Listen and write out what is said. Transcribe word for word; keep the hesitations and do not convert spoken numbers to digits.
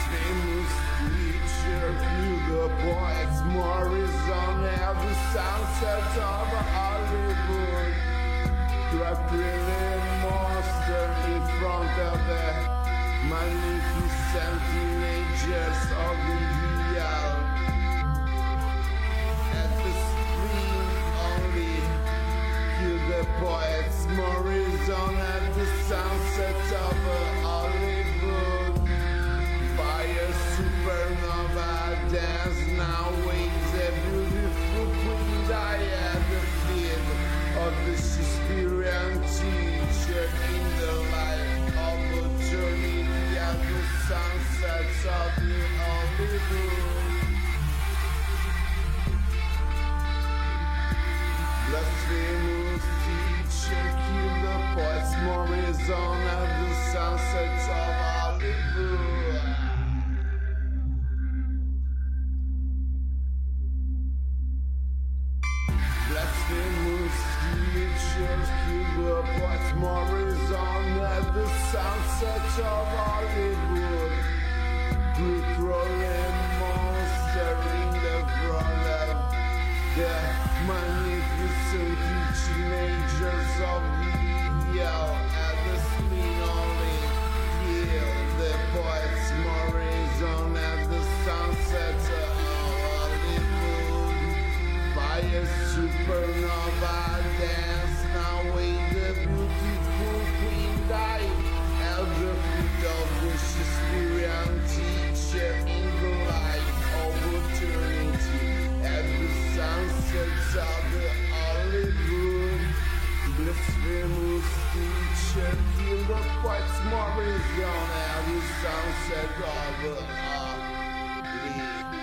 Blasphemous creature, kill the poets, Morrison at the sunset of Hollywood. Grappling monster in front of the magnificent teenagers of India. At the screen only, kill the poets, Morrison at the sunset of Hollywood. Fire supernova dance now waves a beautiful queen die at the feet of the Shakespearean teacher in the light of eternity at the sunsets of the Hollywood. Blasphemous teacher, kill the poets, Morrison at the sunsets of Hollywood. Blasphemous teachers, kill the poets, Morrison at the sunset of Hollywood. Greek-rolling monster in the front of the magnificent teenagers of India. At the screen only, kill the poets, Morrison at the sunset of Hollywood. Fire supernova dance now with the beautiful queen die at the feet of the Shakespearean teacher in the light of eternity at the sunsets of the Hollywood. Blasphemous teacher, kill the poets, Morrison at the sunset of the Hollywood.